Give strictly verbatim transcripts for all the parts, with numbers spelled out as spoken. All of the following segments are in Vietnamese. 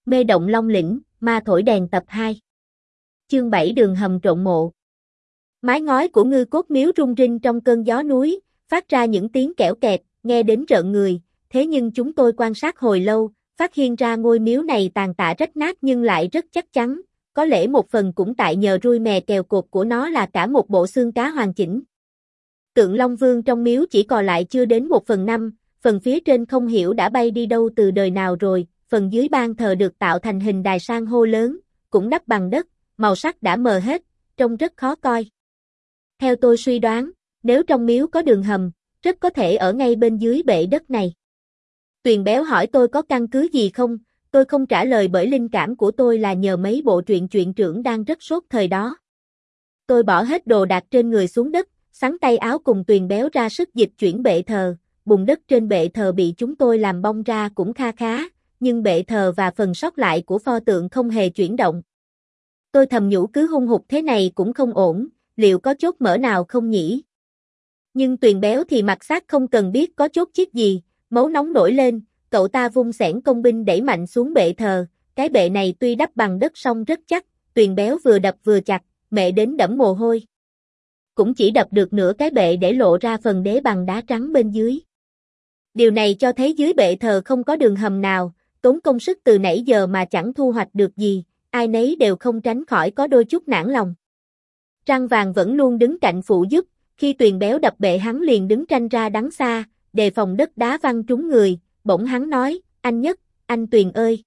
Mê động Long Lĩnh, ma thổi đèn tập hai. Chương bảy đường hầm trộn mộ. Mái ngói của ngư cốt miếu rung rinh trong cơn gió núi, phát ra những tiếng kẽo kẹt, nghe đến rợn người, thế nhưng chúng tôi quan sát hồi lâu, phát hiện ra ngôi miếu này tàn tạ rách nát nhưng lại rất chắc chắn, có lẽ một phần cũng tại nhờ rui mè kèo cột của nó là cả một bộ xương cá hoàn chỉnh. Tượng Long Vương trong miếu chỉ còn lại chưa đến một phần năm, phần phía trên không hiểu đã bay đi đâu từ đời nào rồi, phần dưới ban thờ được tạo thành hình đài san hô lớn, cũng đắp bằng đất, màu sắc đã mờ hết, trông rất khó coi. Theo tôi suy đoán, nếu trong miếu có đường hầm, rất có thể ở ngay bên dưới bệ đất này. Tuyền Béo hỏi tôi có căn cứ gì không, tôi không trả lời bởi linh cảm của tôi là nhờ mấy bộ truyện truyện trưởng đang rất sốt thời đó. Tôi bỏ hết đồ đạc trên người xuống đất, xắn tay áo cùng Tuyền Béo ra sức dịch chuyển bệ thờ, bùn đất trên bệ thờ bị chúng tôi làm bong ra cũng kha khá, nhưng bệ thờ và phần sót lại của pho tượng không hề chuyển động. Tôi thầm nhủ cứ hung hụt thế này cũng không ổn, liệu có chốt mở nào không nhỉ? Nhưng Tuyền Béo thì mặt xác không cần biết có chốt chiếc gì, máu nóng nổi lên, cậu ta vung xẻng công binh đẩy mạnh xuống bệ thờ, cái bệ này tuy đắp bằng đất song rất chắc, Tuyền Béo vừa đập vừa chặt, mẹ đến đẫm mồ hôi. Cũng chỉ đập được nửa cái bệ để lộ ra phần đế bằng đá trắng bên dưới. Điều này cho thấy dưới bệ thờ không có đường hầm nào, tốn công sức từ nãy giờ mà chẳng thu hoạch được gì, ai nấy đều không tránh khỏi có đôi chút nản lòng. Trăng Vàng vẫn luôn đứng cạnh phụ giúp, khi Tuyền Béo đập bệ hắn liền đứng tranh ra đằng xa, đề phòng đất đá văng trúng người, bỗng hắn nói, anh Nhất, anh Tuyền ơi.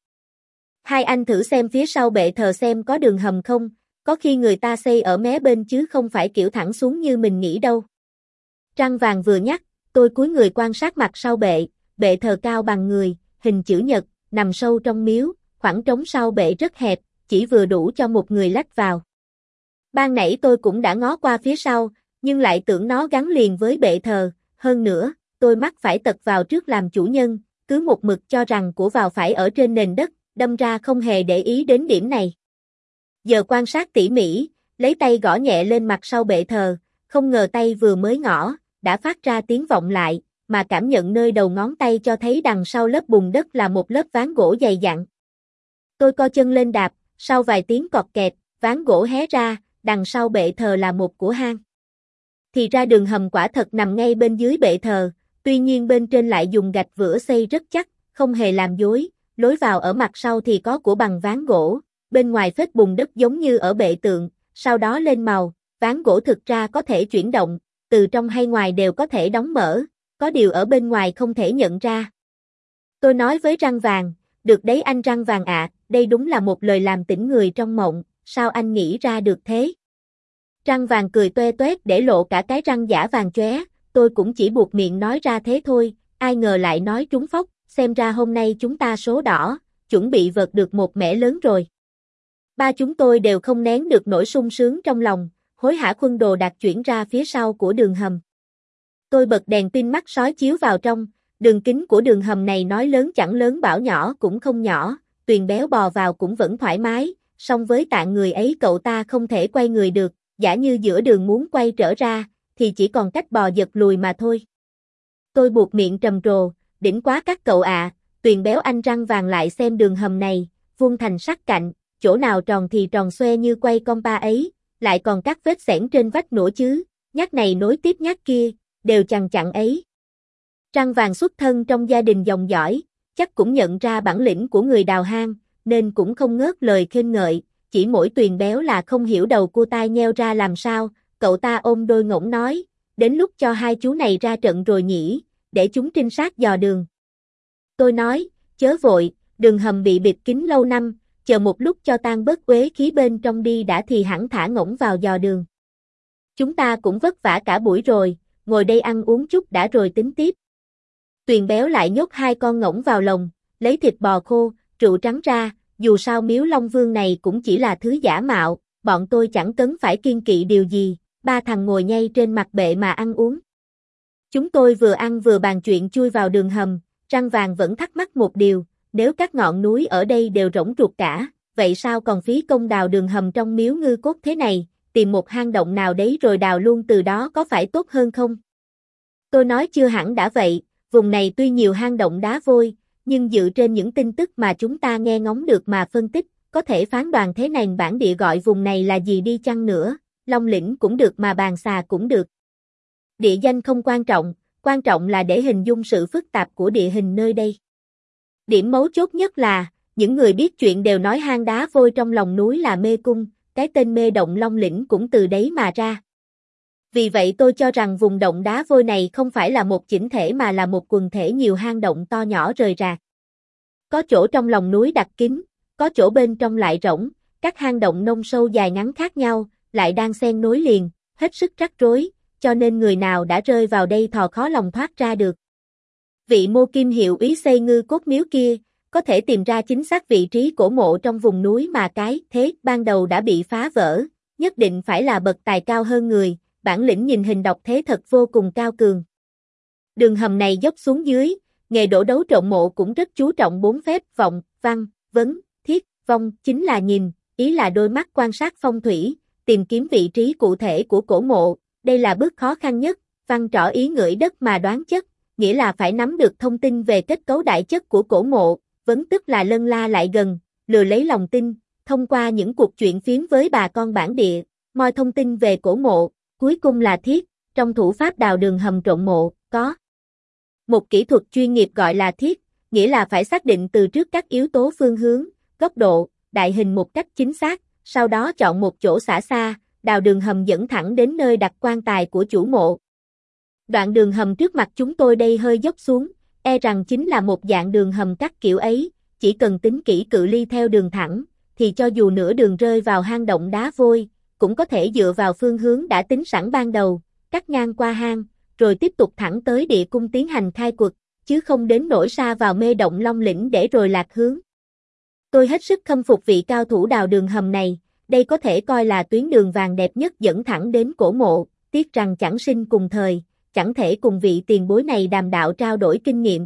Hai anh thử xem phía sau bệ thờ xem có đường hầm không, có khi người ta xây ở mé bên chứ không phải kiểu thẳng xuống như mình nghĩ đâu. Trăng Vàng vừa nhắc, tôi cúi người quan sát mặt sau bệ, bệ thờ cao bằng người, hình chữ nhật, nằm sâu trong miếu, khoảng trống sau bệ rất hẹp, chỉ vừa đủ cho một người lách vào. Ban nãy tôi cũng đã ngó qua phía sau, nhưng lại tưởng nó gắn liền với bệ thờ, hơn nữa, tôi mắc phải tật vào trước làm chủ nhân, cứ một mực cho rằng của vào phải ở trên nền đất, đâm ra không hề để ý đến điểm này. Giờ quan sát tỉ mỉ, lấy tay gõ nhẹ lên mặt sau bệ thờ, không ngờ tay vừa mới ngõ, đã phát ra tiếng vọng lại, mà cảm nhận nơi đầu ngón tay cho thấy đằng sau lớp bùn đất là một lớp ván gỗ dày dặn. Tôi co chân lên đạp, sau vài tiếng cọt kẹt, ván gỗ hé ra, đằng sau bệ thờ là một của hang. Thì ra đường hầm quả thật nằm ngay bên dưới bệ thờ, tuy nhiên bên trên lại dùng gạch vữa xây rất chắc, không hề làm dối, lối vào ở mặt sau thì có của bằng ván gỗ, bên ngoài phết bùn đất giống như ở bệ tượng, sau đó lên màu, ván gỗ thực ra có thể chuyển động, từ trong hay ngoài đều có thể đóng mở, có điều ở bên ngoài không thể nhận ra. Tôi nói với Răng Vàng, được đấy anh Răng Vàng ạ, đây đúng là một lời làm tỉnh người trong mộng, sao anh nghĩ ra được thế? Răng Vàng cười toe toét để lộ cả cái răng giả vàng chóe, tôi cũng chỉ buộc miệng nói ra thế thôi, ai ngờ lại nói trúng phóc, xem ra hôm nay chúng ta số đỏ, chuẩn bị vợt được một mẻ lớn rồi. Ba chúng tôi đều không nén được nỗi sung sướng trong lòng, hối hả khuân đồ đạc chuyển ra phía sau của đường hầm. Tôi bật đèn pin mắt sói chiếu vào trong, đường kính của đường hầm này nói lớn chẳng lớn bảo nhỏ cũng không nhỏ, Tuyền Béo bò vào cũng vẫn thoải mái, song với tạng người ấy cậu ta không thể quay người được, giả như giữa đường muốn quay trở ra, thì chỉ còn cách bò giật lùi mà thôi. Tôi buộc miệng trầm trồ, đỉnh quá các cậu ạ, à, Tuyền Béo anh Răng Vàng lại xem đường hầm này, vuông thành sắc cạnh, chỗ nào tròn thì tròn xoe như quay compa ấy, lại còn các vết xẻng trên vách nữa chứ, nhát này nối tiếp nhát kia, đều chằng chặn ấy. Răng Vàng xuất thân trong gia đình dòng dõi, chắc cũng nhận ra bản lĩnh của người đào hang, nên cũng không ngớt lời khen ngợi, chỉ mỗi Tuyền Béo là không hiểu đầu cua tai nheo ra làm sao, cậu ta ôm đôi ngỗng nói, đến lúc cho hai chú này ra trận rồi nhỉ, để chúng trinh sát dò đường. Tôi nói, chớ vội, đường hầm bị bịt kín lâu năm, chờ một lúc cho tan bớt uế khí bên trong đi đã thì hẳn thả ngỗng vào dò đường. Chúng ta cũng vất vả cả buổi rồi, ngồi đây ăn uống chút đã rồi tính tiếp. Tuyền Béo lại nhốt hai con ngỗng vào lồng, lấy thịt bò khô, rượu trắng ra, dù sao miếu Long Vương này cũng chỉ là thứ giả mạo, bọn tôi chẳng cần phải kiêng kỵ điều gì, ba thằng ngồi nhay trên mặt bệ mà ăn uống. Chúng tôi vừa ăn vừa bàn chuyện chui vào đường hầm, Răng Vàng vẫn thắc mắc một điều, nếu các ngọn núi ở đây đều rỗng ruột cả, vậy sao còn phí công đào đường hầm trong miếu ngư cốt thế này, tìm một hang động nào đấy rồi đào luôn từ đó có phải tốt hơn không? Tôi nói chưa hẳn đã vậy, vùng này tuy nhiều hang động đá vôi, nhưng dựa trên những tin tức mà chúng ta nghe ngóng được mà phân tích, có thể phán đoán thế này bản địa gọi vùng này là gì đi chăng nữa, Long lĩnh cũng được mà Bàn Xà cũng được. Địa danh không quan trọng, quan trọng là để hình dung sự phức tạp của địa hình nơi đây. Điểm mấu chốt nhất là, những người biết chuyện đều nói hang đá vôi trong lòng núi là mê cung, cái tên mê động Long lĩnh cũng từ đấy mà ra. Vì vậy tôi cho rằng vùng động đá vôi này không phải là một chỉnh thể mà là một quần thể nhiều hang động to nhỏ rời rạc. Có chỗ trong lòng núi đặc kín, có chỗ bên trong lại rỗng, các hang động nông sâu dài ngắn khác nhau, lại đang xen nối liền, hết sức rắc rối, cho nên người nào đã rơi vào đây thò khó lòng thoát ra được. Vị Mô Kim hiệu úy xây Ngư Cốt Miếu kia, có thể tìm ra chính xác vị trí cổ mộ trong vùng núi mà cái thế ban đầu đã bị phá vỡ, nhất định phải là bậc tài cao hơn người, bản lĩnh nhìn hình đọc thế thật vô cùng cao cường. Đường hầm này dốc xuống dưới, nghề đổ đấu trộn mộ cũng rất chú trọng bốn phép vọng, văn, vấn, thiết, vong, chính là nhìn, ý là đôi mắt quan sát phong thủy, tìm kiếm vị trí cụ thể của cổ mộ, đây là bước khó khăn nhất, văn trỏ ý ngửi đất mà đoán chất, nghĩa là phải nắm được thông tin về kết cấu đại chất của cổ mộ, vấn tức là lân la lại gần, lừa lấy lòng tin, thông qua những cuộc chuyện phiếm với bà con bản địa, moi thông tin về cổ mộ, cuối cùng là thiết, trong thủ pháp đào đường hầm trộn mộ, có một kỹ thuật chuyên nghiệp gọi là thiết, nghĩa là phải xác định từ trước các yếu tố phương hướng, góc độ, đại hình một cách chính xác, sau đó chọn một chỗ xả xa, đào đường hầm dẫn thẳng đến nơi đặt quan tài của chủ mộ. Đoạn đường hầm trước mặt chúng tôi đây hơi dốc xuống, e rằng chính là một dạng đường hầm các kiểu ấy, chỉ cần tính kỹ cự ly theo đường thẳng, thì cho dù nửa đường rơi vào hang động đá vôi, cũng có thể dựa vào phương hướng đã tính sẵn ban đầu, cắt ngang qua hang, rồi tiếp tục thẳng tới địa cung tiến hành khai quật, chứ không đến nỗi xa vào mê động Long lĩnh để rồi lạc hướng. Tôi hết sức khâm phục vị cao thủ đào đường hầm này, đây có thể coi là tuyến đường vàng đẹp nhất dẫn thẳng đến cổ mộ, tiếc rằng chẳng sinh cùng thời, chẳng thể cùng vị tiền bối này đàm đạo trao đổi kinh nghiệm.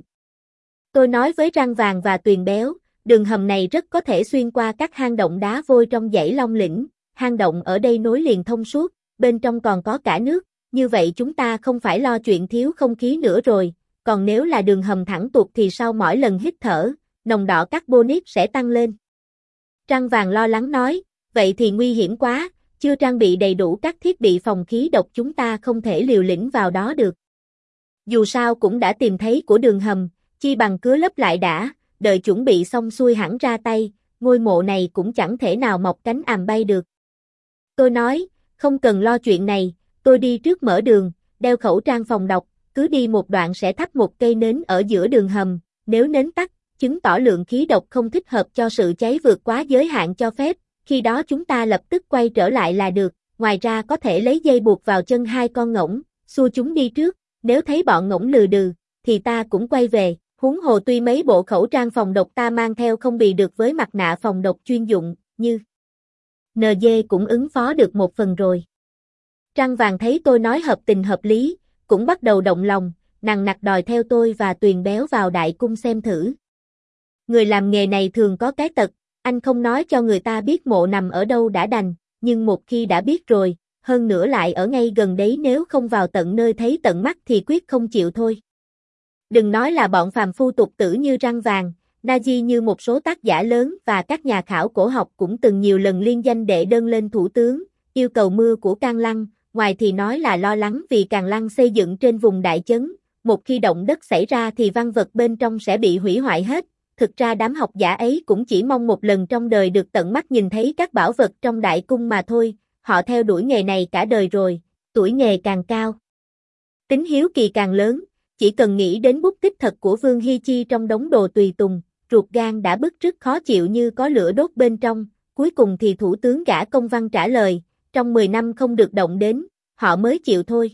Tôi nói với Răng Vàng và Tuyền Béo, đường hầm này rất có thể xuyên qua các hang động đá vôi trong dãy Long lĩnh, hang động ở đây nối liền thông suốt, bên trong còn có cả nước, như vậy chúng ta không phải lo chuyện thiếu không khí nữa rồi, còn nếu là đường hầm thẳng tuột thì sau mỗi lần hít thở, nồng độ carbonic sẽ tăng lên. Răng Vàng lo lắng nói, vậy thì nguy hiểm quá, chưa trang bị đầy đủ các thiết bị phòng khí độc chúng ta không thể liều lĩnh vào đó được. Dù sao cũng đã tìm thấy của đường hầm, chi bằng cứa lấp lại đã, đợi chuẩn bị xong xuôi hẳn ra tay, ngôi mộ này cũng chẳng thể nào mọc cánh àm bay được. Tôi nói, không cần lo chuyện này, tôi đi trước mở đường, đeo khẩu trang phòng độc, cứ đi một đoạn sẽ thắp một cây nến ở giữa đường hầm, nếu nến tắt, chứng tỏ lượng khí độc không thích hợp cho sự cháy vượt quá giới hạn cho phép, khi đó chúng ta lập tức quay trở lại là được, ngoài ra có thể lấy dây buộc vào chân hai con ngỗng, xua chúng đi trước, nếu thấy bọn ngỗng lừ đừ, thì ta cũng quay về, huống hồ tuy mấy bộ khẩu trang phòng độc ta mang theo không bì được với mặt nạ phòng độc chuyên dụng, như en giê cũng ứng phó được một phần rồi. Trăng Vàng thấy tôi nói hợp tình hợp lý, cũng bắt đầu động lòng, nằng nặc đòi theo tôi và Tuyền Béo vào đại cung xem thử. Người làm nghề này thường có cái tật, anh không nói cho người ta biết mộ nằm ở đâu đã đành, nhưng một khi đã biết rồi, hơn nữa lại ở ngay gần đấy nếu không vào tận nơi thấy tận mắt thì quyết không chịu thôi. Đừng nói là bọn phàm phu tục tử như Răng Vàng, Naji như một số tác giả lớn và các nhà khảo cổ học cũng từng nhiều lần liên danh đệ đơn lên thủ tướng, yêu cầu mưa của Cang Lăng, ngoài thì nói là lo lắng vì Cang Lăng xây dựng trên vùng đại chấn, một khi động đất xảy ra thì văn vật bên trong sẽ bị hủy hoại hết. Thực ra đám học giả ấy cũng chỉ mong một lần trong đời được tận mắt nhìn thấy các bảo vật trong đại cung mà thôi, họ theo đuổi nghề này cả đời rồi, tuổi nghề càng cao, tính hiếu kỳ càng lớn, chỉ cần nghĩ đến bút tích thật của Vương Hi Chi trong đống đồ tùy tùng, ruột gan đã bứt rứt khó chịu như có lửa đốt bên trong, cuối cùng thì thủ tướng gã công văn trả lời, trong mười năm không được động đến, họ mới chịu thôi.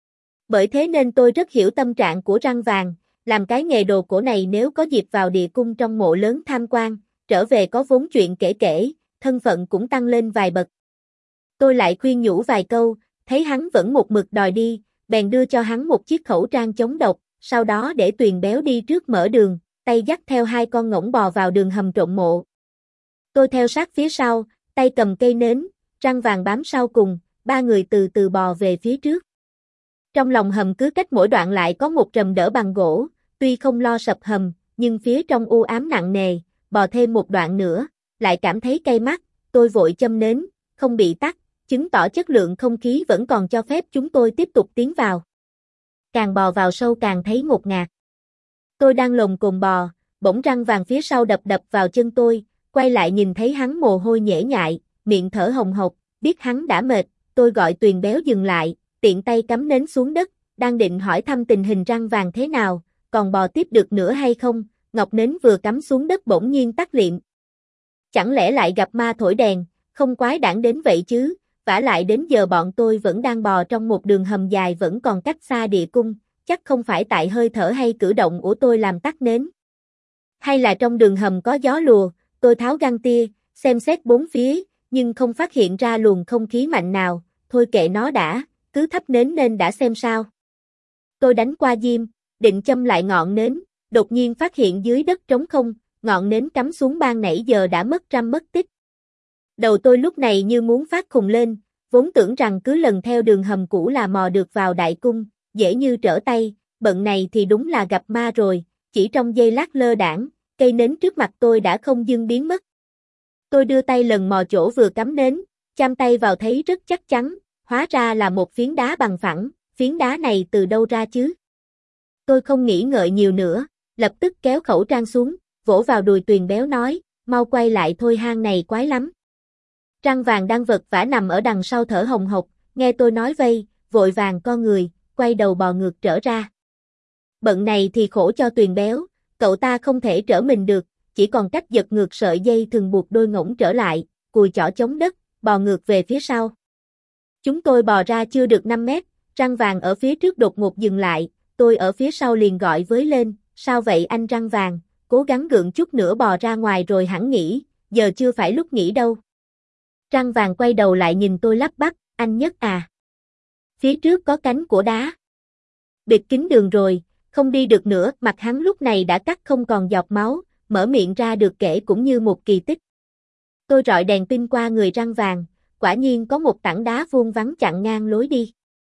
Bởi thế nên tôi rất hiểu tâm trạng của Răng Vàng. Làm cái nghề đồ cổ này nếu có dịp vào địa cung trong mộ lớn tham quan, trở về có vốn chuyện kể kể, thân phận cũng tăng lên vài bậc. Tôi lại khuyên nhủ vài câu, thấy hắn vẫn một mực đòi đi, bèn đưa cho hắn một chiếc khẩu trang chống độc, sau đó để Tuyền Béo đi trước mở đường, tay dắt theo hai con ngỗng bò vào đường hầm trộn mộ. Tôi theo sát phía sau, tay cầm cây nến, Răng Vàng bám sau cùng, ba người từ từ bò về phía trước. Trong lòng hầm cứ cách mỗi đoạn lại có một rầm đỡ bằng gỗ, tuy không lo sập hầm, nhưng phía trong u ám nặng nề, bò thêm một đoạn nữa, lại cảm thấy cay mắt, tôi vội châm nến, không bị tắc, chứng tỏ chất lượng không khí vẫn còn cho phép chúng tôi tiếp tục tiến vào. Càng bò vào sâu càng thấy ngột ngạt. Tôi đang lồm cồm bò, bỗng Răng Vàng phía sau đập đập vào chân tôi, quay lại nhìn thấy hắn mồ hôi nhễ nhại, miệng thở hồng hộc, biết hắn đã mệt, tôi gọi Tuyền Béo dừng lại, tiện tay cắm nến xuống đất, đang định hỏi thăm tình hình Răng Vàng thế nào, còn bò tiếp được nữa hay không, ngọc nến vừa cắm xuống đất bỗng nhiên tắt liệm. Chẳng lẽ lại gặp ma thổi đèn, không quái đản đến vậy chứ, vả lại đến giờ bọn tôi vẫn đang bò trong một đường hầm dài vẫn còn cách xa địa cung, chắc không phải tại hơi thở hay cử động của tôi làm tắt nến. Hay là trong đường hầm có gió lùa, tôi tháo găng tia, xem xét bốn phía, nhưng không phát hiện ra luồng không khí mạnh nào, thôi kệ nó đã, cứ thắp nến nên đã xem sao. Tôi đánh qua diêm, định châm lại ngọn nến, đột nhiên phát hiện dưới đất trống không, ngọn nến cắm xuống ban nãy giờ đã mất trăm mất tích. Đầu tôi lúc này như muốn phát khùng lên, vốn tưởng rằng cứ lần theo đường hầm cũ là mò được vào đại cung, dễ như trở tay, bận này thì đúng là gặp ma rồi, chỉ trong giây lát lơ đãng, cây nến trước mặt tôi đã không dưng biến mất. Tôi đưa tay lần mò chỗ vừa cắm nến, chạm tay vào thấy rất chắc chắn, hóa ra là một phiến đá bằng phẳng, phiến đá này từ đâu ra chứ? Tôi không nghĩ ngợi nhiều nữa, lập tức kéo khẩu trang xuống, vỗ vào đùi Tuyền Béo nói, mau quay lại thôi hang này quái lắm. Răng Vàng đang vật vã nằm ở đằng sau thở hồng hộc, nghe tôi nói vây, vội vàng co người, quay đầu bò ngược trở ra. Bận này thì khổ cho Tuyền Béo, cậu ta không thể trở mình được, chỉ còn cách giật ngược sợi dây thường buộc đôi ngỗng trở lại, cùi chỏ chống đất, bò ngược về phía sau. Chúng tôi bò ra chưa được năm mét, Răng Vàng ở phía trước đột ngột dừng lại, tôi ở phía sau liền gọi với lên, sao vậy anh Răng Vàng, cố gắng gượng chút nữa bò ra ngoài rồi hẳn nghỉ, giờ chưa phải lúc nghỉ đâu. Răng Vàng quay đầu lại nhìn tôi lắp bắp, anh Nhất à. Phía trước có cánh của đá. Bịt kín đường rồi, không đi được nữa, mặt hắn lúc này đã cắt không còn giọt máu, mở miệng ra được kể cũng như một kỳ tích. Tôi rọi đèn pin qua người Răng Vàng, quả nhiên có một tảng đá vuông vắn chặn ngang lối đi.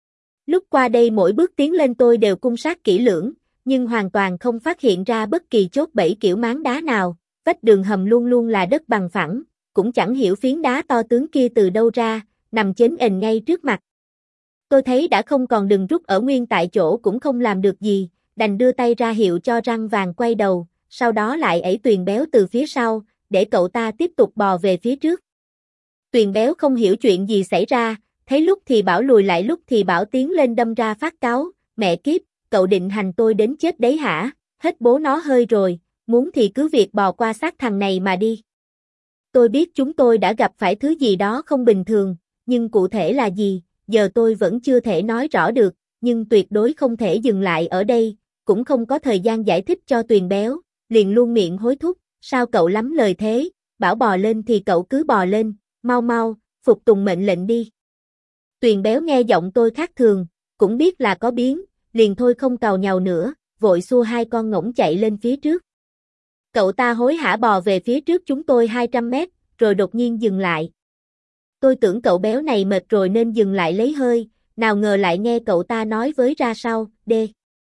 Lúc qua đây mỗi bước tiến lên tôi đều cung sát kỹ lưỡng, nhưng hoàn toàn không phát hiện ra bất kỳ chốt bẫy kiểu máng đá nào, vách đường hầm luôn luôn là đất bằng phẳng, cũng chẳng hiểu phiến đá to tướng kia từ đâu ra, nằm chến ềnh ngay trước mặt. Tôi thấy đã không còn đường rút ở nguyên tại chỗ cũng không làm được gì, đành đưa tay ra hiệu cho Răng Vàng quay đầu, sau đó lại ẩy Tuyền Béo từ phía sau, để cậu ta tiếp tục bò về phía trước. Tuyền Béo không hiểu chuyện gì xảy ra, thấy lúc thì bảo lùi lại lúc thì bảo tiến lên đâm ra phát cáu, mẹ kiếp, cậu định hành tôi đến chết đấy hả, hết bố nó hơi rồi, muốn thì cứ việc bò qua xác thằng này mà đi. Tôi biết chúng tôi đã gặp phải thứ gì đó không bình thường, nhưng cụ thể là gì, giờ tôi vẫn chưa thể nói rõ được, nhưng tuyệt đối không thể dừng lại ở đây, cũng không có thời gian giải thích cho Tuyền Béo, liền luôn miệng hối thúc, sao cậu lắm lời thế, bảo bò lên thì cậu cứ bò lên, mau mau, phục tùng mệnh lệnh đi. Tuyền Béo nghe giọng tôi khác thường, cũng biết là có biến, liền thôi không càu nhàu nữa, vội xua hai con ngỗng chạy lên phía trước. Cậu ta hối hả bò về phía trước chúng tôi hai trăm mét, rồi đột nhiên dừng lại. Tôi tưởng cậu béo này mệt rồi nên dừng lại lấy hơi, nào ngờ lại nghe cậu ta nói với ra sau, đê.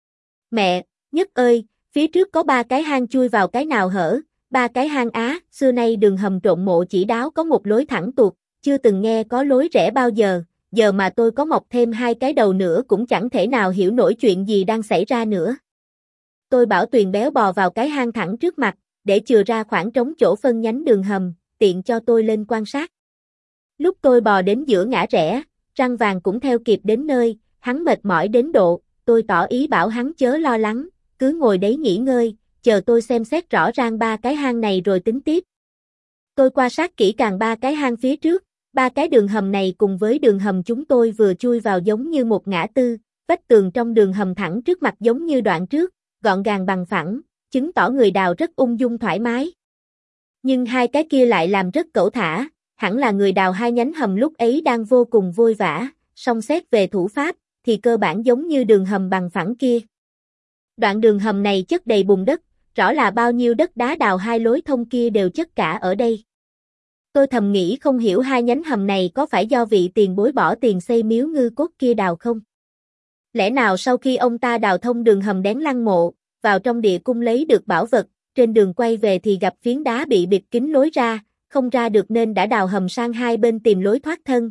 Mẹ, Nhất ơi, phía trước có ba cái hang chui vào cái nào hở, ba cái hang á, xưa nay đường hầm trộn mộ chỉ đáo có một lối thẳng tuột, chưa từng nghe có lối rẽ bao giờ, giờ mà tôi có mọc thêm hai cái đầu nữa cũng chẳng thể nào hiểu nổi chuyện gì đang xảy ra nữa. Tôi bảo Tuyền Béo bò vào cái hang thẳng trước mặt, để chừa ra khoảng trống chỗ phân nhánh đường hầm, tiện cho tôi lên quan sát. Lúc tôi bò đến giữa ngã rẽ, Răng Vàng cũng theo kịp đến nơi, hắn mệt mỏi đến độ, tôi tỏ ý bảo hắn chớ lo lắng, cứ ngồi đấy nghỉ ngơi, chờ tôi xem xét rõ ràng ba cái hang này rồi tính tiếp. Tôi quan sát kỹ càng ba cái hang phía trước, ba cái đường hầm này cùng với đường hầm chúng tôi vừa chui vào giống như một ngã tư, vách tường trong đường hầm thẳng trước mặt giống như đoạn trước, gọn gàng bằng phẳng, chứng tỏ người đào rất ung dung thoải mái. Nhưng hai cái kia lại làm rất cẩu thả, hẳn là người đào hai nhánh hầm lúc ấy đang vô cùng vội vã, song xét về thủ pháp, thì cơ bản giống như đường hầm bằng phẳng kia. Đoạn đường hầm này chất đầy bùn đất, rõ là bao nhiêu đất đá đào hai lối thông kia đều chất cả ở đây. Tôi thầm nghĩ không hiểu hai nhánh hầm này có phải do vị tiền bối bỏ tiền xây miếu ngư cốt kia đào không? Lẽ nào sau khi ông ta đào thông đường hầm đến lăng mộ, vào trong địa cung lấy được bảo vật, trên đường quay về thì gặp phiến đá bị bịt kín lối ra, không ra được nên đã đào hầm sang hai bên tìm lối thoát thân.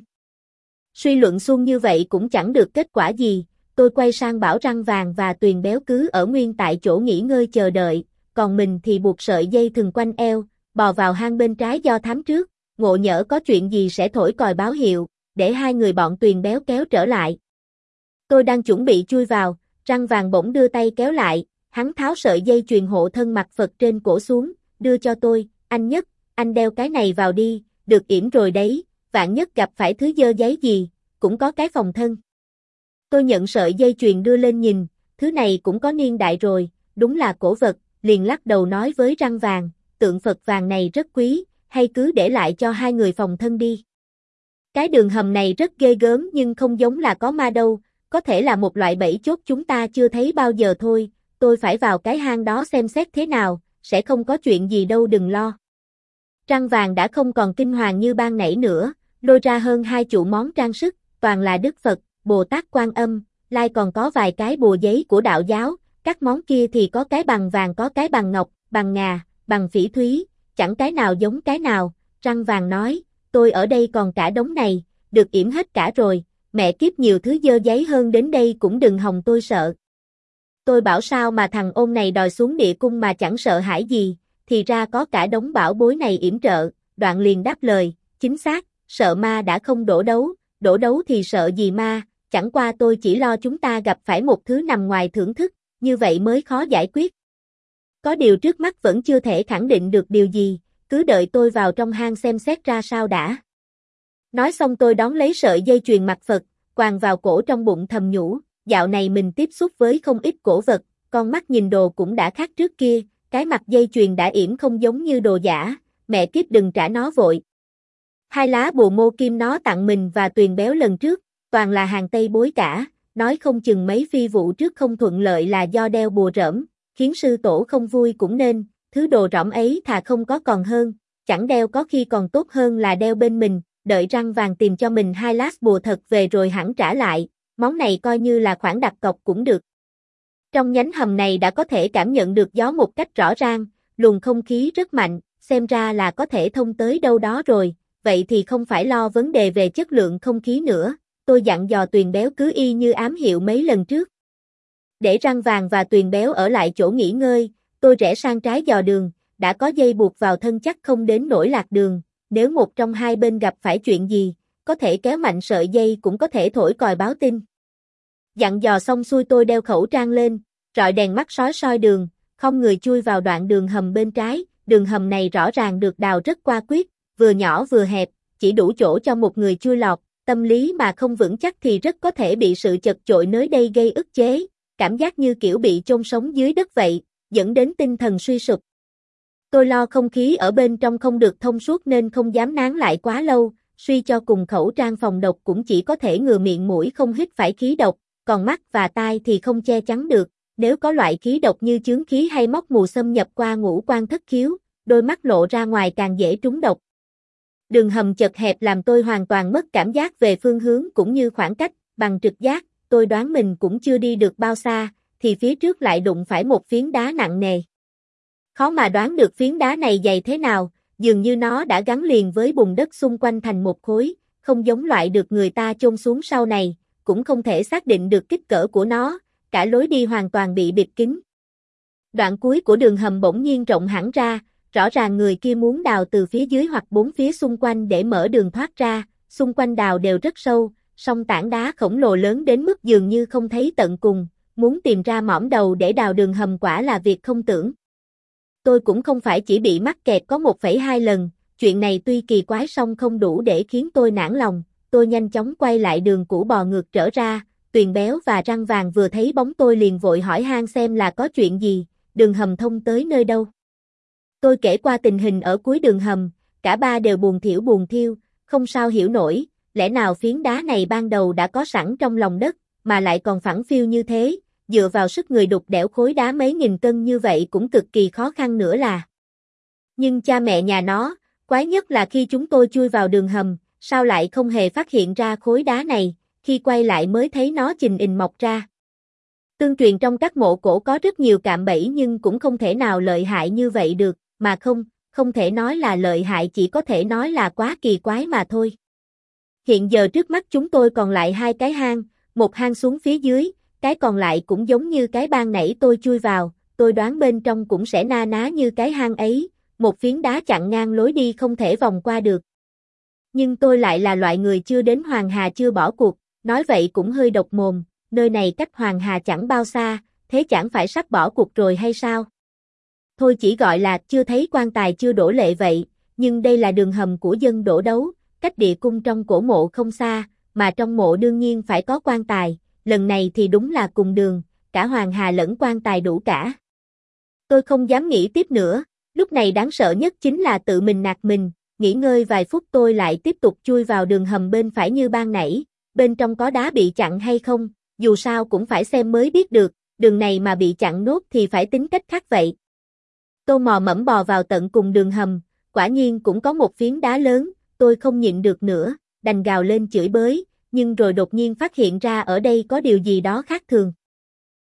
Suy luận suông như vậy cũng chẳng được kết quả gì, tôi quay sang bảo Răng Vàng và Tuyền Béo cứ ở nguyên tại chỗ nghỉ ngơi chờ đợi, còn mình thì buộc sợi dây thừng quanh eo, bò vào hang bên trái do thám trước, ngộ nhỡ có chuyện gì sẽ thổi còi báo hiệu, để hai người bọn Tuyền Béo kéo trở lại. Tôi đang chuẩn bị chui vào, Răng Vàng bỗng đưa tay kéo lại, hắn tháo sợi dây chuyền hộ thân mặt Phật trên cổ xuống, đưa cho tôi, anh Nhất, anh đeo cái này vào đi, được yểm rồi đấy, vạn nhất gặp phải thứ dơ giấy gì, cũng có cái phòng thân. Tôi nhận sợi dây chuyền đưa lên nhìn, thứ này cũng có niên đại rồi, đúng là cổ vật, liền lắc đầu nói với Răng Vàng, tượng Phật vàng này rất quý, hay cứ để lại cho hai người phòng thân đi. Cái đường hầm này rất ghê gớm nhưng không giống là có ma đâu, có thể là một loại bẫy chốt chúng ta chưa thấy bao giờ thôi, tôi phải vào cái hang đó xem xét thế nào, sẽ không có chuyện gì đâu đừng lo. Răng Vàng đã không còn kinh hoàng như ban nãy nữa, lôi ra hơn hai chục món trang sức, toàn là Đức Phật, Bồ Tát Quan Âm, lai còn có vài cái bùa giấy của đạo giáo, các món kia thì có cái bằng vàng có cái bằng ngọc, bằng ngà, bằng phỉ thúy, chẳng cái nào giống cái nào, Răng Vàng nói, tôi ở đây còn cả đống này, được yểm hết cả rồi, mẹ kiếp nhiều thứ dơ giấy hơn đến đây cũng đừng hòng tôi sợ. Tôi bảo sao mà thằng ôn này đòi xuống địa cung mà chẳng sợ hãi gì, thì ra có cả đống bảo bối này yểm trợ, Đoạn liền đáp lời, chính xác, sợ ma đã không đổ đấu, đổ đấu thì sợ gì ma, chẳng qua tôi chỉ lo chúng ta gặp phải một thứ nằm ngoài thưởng thức, như vậy mới khó giải quyết. Có điều trước mắt vẫn chưa thể khẳng định được điều gì, cứ đợi tôi vào trong hang xem xét ra sao đã. Nói xong tôi đón lấy sợi dây chuyền mặt Phật, quàng vào cổ trong bụng thầm nhủ, dạo này mình tiếp xúc với không ít cổ vật, con mắt nhìn đồ cũng đã khác trước kia, cái mặt dây chuyền đã yểm không giống như đồ giả, mẹ kiếp đừng trả nó vội. Hai lá bùa mô kim nó tặng mình và Tuyền Béo lần trước, toàn là hàng Tây bối cả, nói không chừng mấy phi vụ trước không thuận lợi là do đeo bùa rỡm, khiến sư tổ không vui cũng nên, thứ đồ rỗng ấy thà không có còn hơn, chẳng đeo có khi còn tốt hơn là đeo bên mình, đợi Răng Vàng tìm cho mình hai lá bùa thật về rồi hẳn trả lại, món này coi như là khoản đặt cọc cũng được. Trong nhánh hầm này đã có thể cảm nhận được gió một cách rõ ràng, luồng không khí rất mạnh, xem ra là có thể thông tới đâu đó rồi, vậy thì không phải lo vấn đề về chất lượng không khí nữa, tôi dặn dò Tuyền Béo cứ y như ám hiệu mấy lần trước. Để Răng Vàng và Tuyền Béo ở lại chỗ nghỉ ngơi, tôi rẽ sang trái dò đường, đã có dây buộc vào thân chắc không đến nỗi lạc đường, nếu một trong hai bên gặp phải chuyện gì, có thể kéo mạnh sợi dây cũng có thể thổi còi báo tin. Dặn dò xong xuôi tôi đeo khẩu trang lên, rọi đèn mắt sói soi đường, không người chui vào đoạn đường hầm bên trái, đường hầm này rõ ràng được đào rất qua quyết, vừa nhỏ vừa hẹp, chỉ đủ chỗ cho một người chui lọt, tâm lý mà không vững chắc thì rất có thể bị sự chật chội nơi đây gây ức chế, cảm giác như kiểu bị chôn sống dưới đất vậy, dẫn đến tinh thần suy sụp. Tôi lo không khí ở bên trong không được thông suốt nên không dám nán lại quá lâu, suy cho cùng khẩu trang phòng độc cũng chỉ có thể ngừa miệng mũi không hít phải khí độc, còn mắt và tai thì không che chắn được, nếu có loại khí độc như chướng khí hay móc mù xâm nhập qua ngũ quan thất khiếu, đôi mắt lộ ra ngoài càng dễ trúng độc. Đường hầm chật hẹp làm tôi hoàn toàn mất cảm giác về phương hướng cũng như khoảng cách, bằng trực giác, tôi đoán mình cũng chưa đi được bao xa, thì phía trước lại đụng phải một phiến đá nặng nề. Khó mà đoán được phiến đá này dày thế nào, dường như nó đã gắn liền với bùn đất xung quanh thành một khối, không giống loại được người ta chôn xuống sau này, cũng không thể xác định được kích cỡ của nó, cả lối đi hoàn toàn bị bịt kín. Đoạn cuối của đường hầm bỗng nhiên rộng hẳn ra, rõ ràng người kia muốn đào từ phía dưới hoặc bốn phía xung quanh để mở đường thoát ra, xung quanh đào đều rất sâu, song tảng đá khổng lồ lớn đến mức dường như không thấy tận cùng, muốn tìm ra mỏm đầu để đào đường hầm quả là việc không tưởng. Tôi cũng không phải chỉ bị mắc kẹt có một phẩy hai lần, chuyện này tuy kỳ quái song không đủ để khiến tôi nản lòng, tôi nhanh chóng quay lại đường cũ bò ngược trở ra, Tuyền Béo và Răng Vàng vừa thấy bóng tôi liền vội hỏi han xem là có chuyện gì, đường hầm thông tới nơi đâu. Tôi kể qua tình hình ở cuối đường hầm, cả ba đều buồn thiểu buồn thiêu, không sao hiểu nổi, lẽ nào phiến đá này ban đầu đã có sẵn trong lòng đất, mà lại còn phẳng phiu như thế, dựa vào sức người đục đẽo khối đá mấy nghìn cân như vậy cũng cực kỳ khó khăn nữa là. Nhưng cha mẹ nhà nó, quái nhất là khi chúng tôi chui vào đường hầm, sao lại không hề phát hiện ra khối đá này, khi quay lại mới thấy nó chình ình mọc ra. Tương truyền trong các mộ cổ có rất nhiều cạm bẫy nhưng cũng không thể nào lợi hại như vậy được, mà không, không thể nói là lợi hại, chỉ có thể nói là quá kỳ quái mà thôi. Hiện giờ trước mắt chúng tôi còn lại hai cái hang, một hang xuống phía dưới, cái còn lại cũng giống như cái ban nãy tôi chui vào, tôi đoán bên trong cũng sẽ na ná như cái hang ấy, một phiến đá chặn ngang lối đi không thể vòng qua được. Nhưng tôi lại là loại người chưa đến Hoàng Hà chưa bỏ cuộc, nói vậy cũng hơi độc mồm, nơi này cách Hoàng Hà chẳng bao xa, thế chẳng phải sắp bỏ cuộc rồi hay sao? Thôi chỉ gọi là chưa thấy quan tài chưa đổ lệ vậy, nhưng đây là đường hầm của dân đổ đấu, cách địa cung trong cổ mộ không xa, mà trong mộ đương nhiên phải có quan tài, lần này thì đúng là cùng đường, cả Hoàng Hà lẫn quan tài đủ cả. Tôi không dám nghĩ tiếp nữa, lúc này đáng sợ nhất chính là tự mình nạt mình, nghỉ ngơi vài phút tôi lại tiếp tục chui vào đường hầm bên phải như ban nãy, bên trong có đá bị chặn hay không, dù sao cũng phải xem mới biết được, đường này mà bị chặn nốt thì phải tính cách khác vậy. Tôi mò mẫm bò vào tận cùng đường hầm, quả nhiên cũng có một phiến đá lớn, tôi không nhịn được nữa, đành gào lên chửi bới, nhưng rồi đột nhiên phát hiện ra ở đây có điều gì đó khác thường.